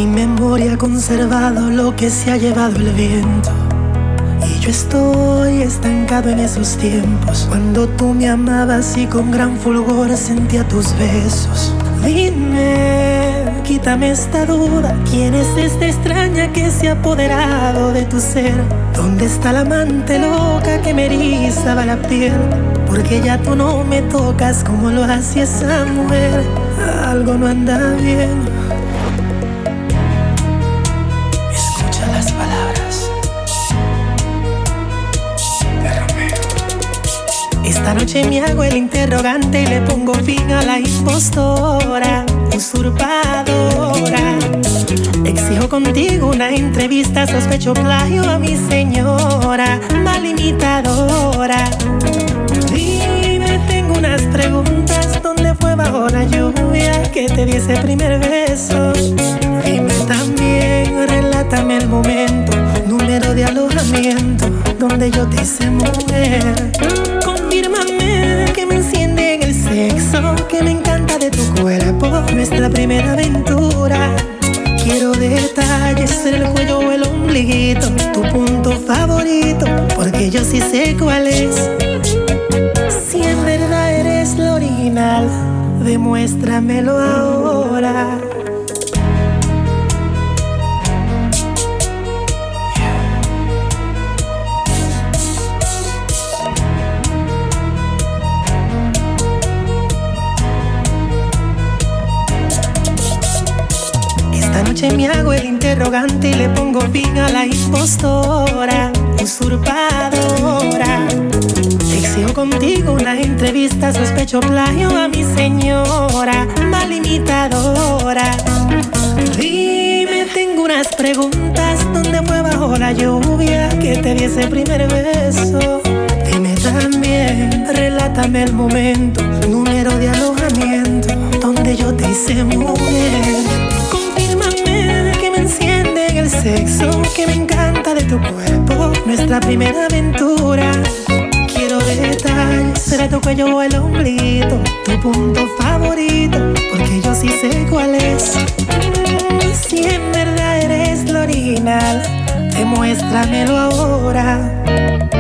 Mi memoria ha conservado lo que se ha llevado el viento. Y yo estoy estancado en esos tiempos, cuando tú me amabas y con gran fulgor sentía tus besos. Dime, quítame esta duda, ¿quién es esta extraña que se ha apoderado de tu ser? ¿Dónde está la amante loca que me erizaba la piel? Porque ya tú no me tocas como lo hacía esa mujer. Algo no anda bien. Escucha las palabras de Romeo. Esta noche me hago el interrogante y le pongo fin a la impostora, usurpadora. Exijo contigo una entrevista, sospecho plagio a mi señora, mal imitadora. Dime, tengo unas preguntas, ¿dónde fue bajo la lluvia que te di ese primer beso? Dime también, relátame el momento, número de alojamiento, donde yo te hice mujer. Confírmame que me enciende en el sexo, que me encanta de tu cuerpo, nuestra primera aventura. Quiero detalles, el cuello o el ombliguito, tu punto favorito, porque yo sí sé cuál es. Si en verdad eres lo original, demuéstramelo ahora. Esta noche me hago el interrogante y le pongo fin a la impostora, usurpadora. Exijo contigo una entrevista, sospecho plagio a mi señora, mal imitadora. Dime, tengo unas preguntas, ¿dónde fue bajo la lluvia que te di ese primer beso? Dime también, relátame el momento, número de alojamiento, donde yo te hice mujer. Confírmame que me enciende en el sexo, que me encanta de tu cuerpo, nuestra primera aventura. Quiero detalles, será tu cuello o el ombliguito, tu punto favorito, porque yo sí sé cuál es. Si en verdad eres lo original, demuéstramelo ahora.